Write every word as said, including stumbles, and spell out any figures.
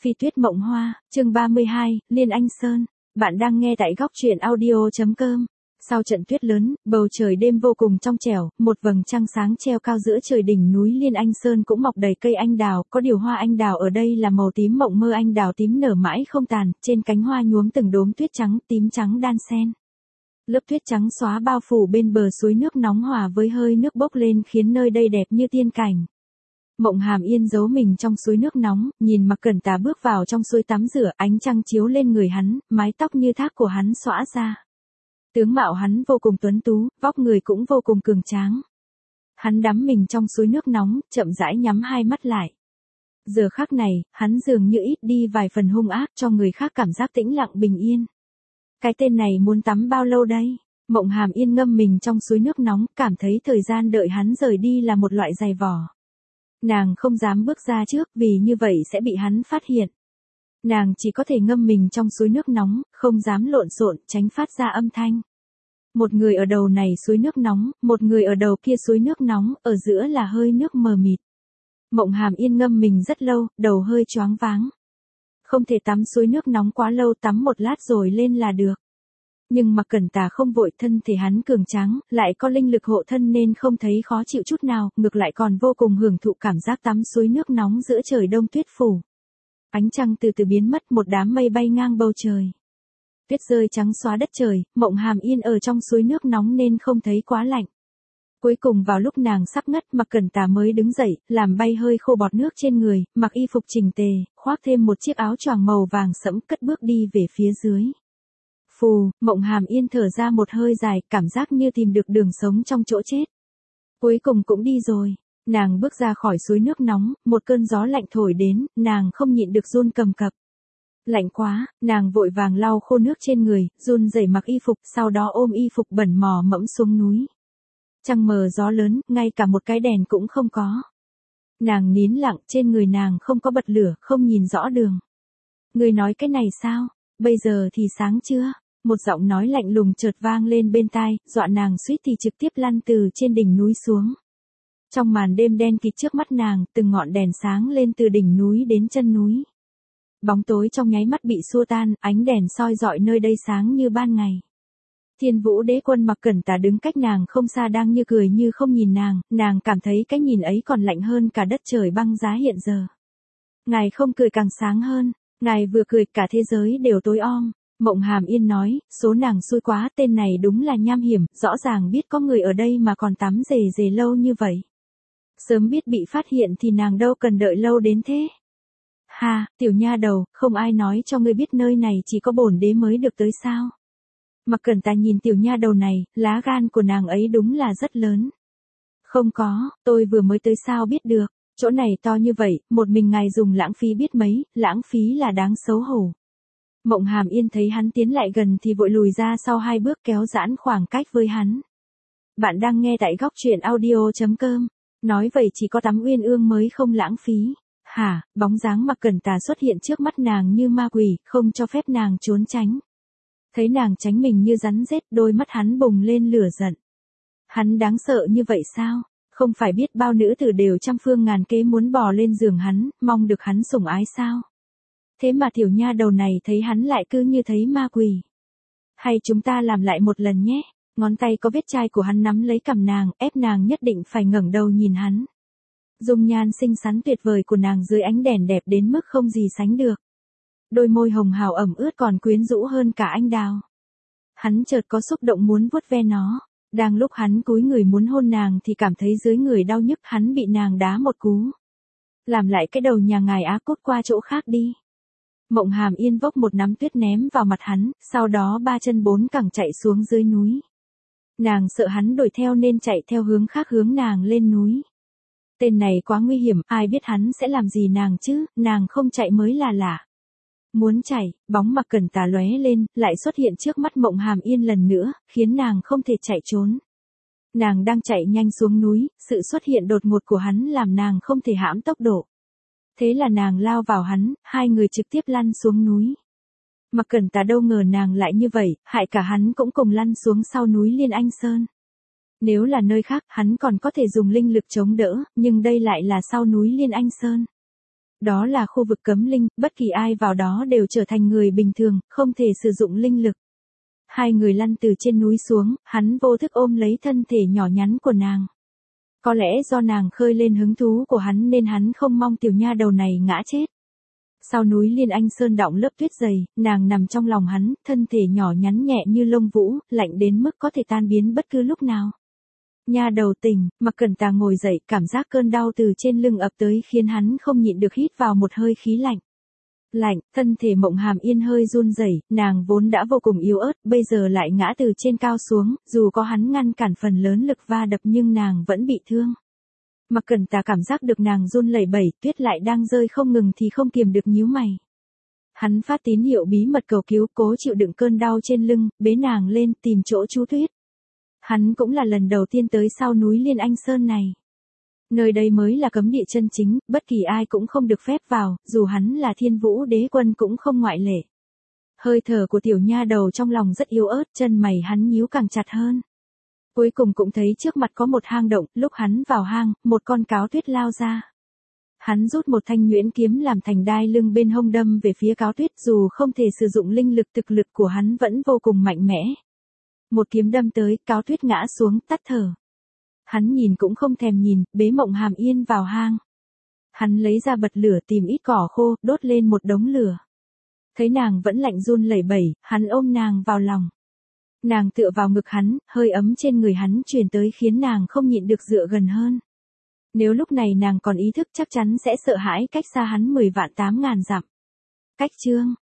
Phi Tuyết Mộng Hoa, chương ba mươi hai, Liên Anh Sơn. Bạn đang nghe tại góc truyện audio chấm com. Sau trận tuyết lớn, bầu trời đêm vô cùng trong trẻo, một vầng trăng sáng treo cao giữa trời đỉnh núi Liên Anh Sơn cũng mọc đầy cây anh đào, có điều hoa anh đào ở đây là màu tím mộng mơ, anh đào tím nở mãi không tàn, trên cánh hoa nhuốm từng đốm tuyết trắng, tím trắng đan xen. Lớp tuyết trắng xóa bao phủ bên bờ suối nước nóng hòa với hơi nước bốc lên khiến nơi đây đẹp như tiên cảnh. Mộng Hàm Yên giấu mình trong suối nước nóng, nhìn Mạc Cẩn Tà bước vào trong suối tắm rửa, ánh trăng chiếu lên người hắn, mái tóc như thác của hắn xõa ra. Tướng mạo hắn vô cùng tuấn tú, vóc người cũng vô cùng cường tráng. Hắn đắm mình trong suối nước nóng, chậm rãi nhắm hai mắt lại. Giờ khắc này, hắn dường như ít đi vài phần hung ác, cho người khác cảm giác tĩnh lặng bình yên. Cái tên này muốn tắm bao lâu đây? Mộng Hàm Yên ngâm mình trong suối nước nóng, cảm thấy thời gian đợi hắn rời đi là một loại dày vò. Nàng không dám bước ra trước vì như vậy sẽ bị hắn phát hiện. Nàng chỉ có thể ngâm mình trong suối nước nóng, không dám lộn xộn, tránh phát ra âm thanh. Một người ở đầu này suối nước nóng, một người ở đầu kia suối nước nóng, ở giữa là hơi nước mờ mịt. Mộng Hàm Yên ngâm mình rất lâu, đầu hơi choáng váng. Không thể tắm suối nước nóng quá lâu, tắm một lát rồi lên là được. Nhưng Mạc Cẩn Tà không vội, thân thể hắn cường tráng, lại có linh lực hộ thân nên không thấy khó chịu chút nào, ngược lại còn vô cùng hưởng thụ cảm giác tắm suối nước nóng giữa trời đông tuyết phủ. Ánh trăng từ từ biến mất, một đám mây bay ngang bầu trời. Tuyết rơi trắng xóa đất trời, Mộng Hàm Yên ở trong suối nước nóng nên không thấy quá lạnh. Cuối cùng vào lúc nàng sắp ngất, Mạc Cẩn Tà mới đứng dậy, làm bay hơi khô bọt nước trên người, mặc y phục chỉnh tề, khoác thêm một chiếc áo choàng màu vàng sẫm, cất bước đi về phía dưới. Phù, Mộng Hàm Yên thở ra một hơi dài, cảm giác như tìm được đường sống trong chỗ chết. Cuối cùng cũng đi rồi. Nàng bước ra khỏi suối nước nóng, một cơn gió lạnh thổi đến, nàng không nhịn được run cầm cập. Lạnh quá, nàng vội vàng lau khô nước trên người, run rẩy mặc y phục, sau đó ôm y phục bẩn mò mẫm xuống núi. Trăng mờ gió lớn, ngay cả một cái đèn cũng không có. Nàng nín lặng, trên người nàng không có bật lửa, không nhìn rõ đường. Người nói cái này sao? Bây giờ thì sáng chưa? Một giọng nói lạnh lùng chợt vang lên bên tai, dọa nàng suýt thì trực tiếp lăn từ trên đỉnh núi xuống. Trong màn đêm đen kịt trước mắt nàng, từng ngọn đèn sáng lên từ đỉnh núi đến chân núi. Bóng tối trong nháy mắt bị xua tan, ánh đèn soi rọi nơi đây sáng như ban ngày. Thiên Vũ Đế Quân Mạc Cẩn Tà đứng cách nàng không xa đang như cười như không nhìn nàng, nàng cảm thấy cái nhìn ấy còn lạnh hơn cả đất trời băng giá hiện giờ. Ngài không cười càng sáng hơn, ngài vừa cười cả thế giới đều tối om. Mộng Hàm Yên nói, số nàng xui quá, tên này đúng là nham hiểm, rõ ràng biết có người ở đây mà còn tắm rề rề lâu như vậy. Sớm biết bị phát hiện thì nàng đâu cần đợi lâu đến thế. Ha, tiểu nha đầu, không ai nói cho ngươi biết nơi này chỉ có bổn đế mới được tới sao. Mạc Cẩn Tà nhìn tiểu nha đầu này, lá gan của nàng ấy đúng là rất lớn. Không có, tôi vừa mới tới sao biết được, chỗ này to như vậy, một mình ngài dùng lãng phí biết mấy, lãng phí là đáng xấu hổ. Mộng Hàm Yên thấy hắn tiến lại gần thì vội lùi ra sau hai bước kéo giãn khoảng cách với hắn. Bạn đang nghe tại góc truyện audio chấm com. Nói vậy chỉ có tắm uyên ương mới không lãng phí. Hả, bóng dáng Mạc Cẩn Tà xuất hiện trước mắt nàng như ma quỷ, không cho phép nàng trốn tránh. Thấy nàng tránh mình như rắn rết, đôi mắt hắn bùng lên lửa giận. Hắn đáng sợ như vậy sao? Không phải biết bao nữ tử đều trăm phương ngàn kế muốn bò lên giường hắn, mong được hắn sủng ái sao? Thế mà tiểu nha đầu này thấy hắn lại cứ như thấy ma quỷ. Hay chúng ta làm lại một lần nhé. Ngón tay có vết chai của hắn nắm lấy cằm nàng, ép nàng nhất định phải ngẩng đầu nhìn hắn. Dung nhan xinh xắn tuyệt vời của nàng dưới ánh đèn đẹp đến mức không gì sánh được. Đôi môi hồng hào ẩm ướt còn quyến rũ hơn cả anh đào. Hắn chợt có xúc động muốn vuốt ve nó. Đang lúc hắn cúi người muốn hôn nàng thì cảm thấy dưới người đau nhức, hắn bị nàng đá một cú. Làm lại cái đầu nhà ngài á, cút qua chỗ khác đi. Mộng Hàm Yên vốc một nắm tuyết ném vào mặt hắn, sau đó ba chân bốn cẳng chạy xuống dưới núi. Nàng sợ hắn đuổi theo nên chạy theo hướng khác, hướng nàng lên núi. Tên này quá nguy hiểm, ai biết hắn sẽ làm gì nàng chứ, nàng không chạy mới là lạ. Muốn chạy, bóng Mạc Cẩn Tà lóe lên, lại xuất hiện trước mắt Mộng Hàm Yên lần nữa, khiến nàng không thể chạy trốn. Nàng đang chạy nhanh xuống núi, sự xuất hiện đột ngột của hắn làm nàng không thể hãm tốc độ. Thế là nàng lao vào hắn, hai người trực tiếp lăn xuống núi. Mạc Cẩn Tà đâu ngờ nàng lại như vậy, hại cả hắn cũng cùng lăn xuống sau núi Liên Anh Sơn. Nếu là nơi khác, hắn còn có thể dùng linh lực chống đỡ, nhưng đây lại là sau núi Liên Anh Sơn. Đó là khu vực cấm linh, bất kỳ ai vào đó đều trở thành người bình thường, không thể sử dụng linh lực. Hai người lăn từ trên núi xuống, hắn vô thức ôm lấy thân thể nhỏ nhắn của nàng. Có lẽ do nàng khơi lên hứng thú của hắn nên hắn không mong tiểu nha đầu này ngã chết. Sau núi Liên Anh Sơn đọng lớp tuyết dày, nàng nằm trong lòng hắn, thân thể nhỏ nhắn nhẹ như lông vũ, lạnh đến mức có thể tan biến bất cứ lúc nào. Nha đầu tỉnh, Mặc Cẩn Tà ngồi dậy, cảm giác cơn đau từ trên lưng ập tới khiến hắn không nhịn được hít vào một hơi khí lạnh. Lạnh, thân thể Mộng Hàm Yên hơi run rẩy, nàng vốn đã vô cùng yếu ớt, bây giờ lại ngã từ trên cao xuống, dù có hắn ngăn cản phần lớn lực va đập nhưng nàng vẫn bị thương. Mặc Cẩn Tà cảm giác được nàng run lẩy bẩy, tuyết lại đang rơi không ngừng thì không kiềm được nhíu mày. Hắn phát tín hiệu bí mật cầu cứu, cố chịu đựng cơn đau trên lưng, bế nàng lên tìm chỗ trú tuyết. Hắn cũng là lần đầu tiên tới sau núi Liên Anh Sơn này. Nơi đây mới là cấm địa chân chính, bất kỳ ai cũng không được phép vào, dù hắn là Thiên Vũ Đế Quân cũng không ngoại lệ. Hơi thở của tiểu nha đầu trong lòng rất yếu ớt, chân mày hắn nhíu càng chặt hơn. Cuối cùng cũng thấy trước mặt có một hang động, lúc hắn vào hang, một con cáo tuyết lao ra. Hắn rút một thanh nhuyễn kiếm làm thành đai lưng bên hông đâm về phía cáo tuyết, dù không thể sử dụng linh lực, thực lực của hắn vẫn vô cùng mạnh mẽ. Một kiếm đâm tới, cáo tuyết ngã xuống, tắt thở. Hắn nhìn cũng không thèm nhìn, bế Mộng Hàm Yên vào hang. Hắn lấy ra bật lửa tìm ít cỏ khô, đốt lên một đống lửa. Thấy nàng vẫn lạnh run lẩy bẩy, hắn ôm nàng vào lòng. Nàng tựa vào ngực hắn, hơi ấm trên người hắn truyền tới khiến nàng không nhịn được dựa gần hơn. Nếu lúc này nàng còn ý thức chắc chắn sẽ sợ hãi cách xa hắn mười vạn tám ngàn dặm. Cách chương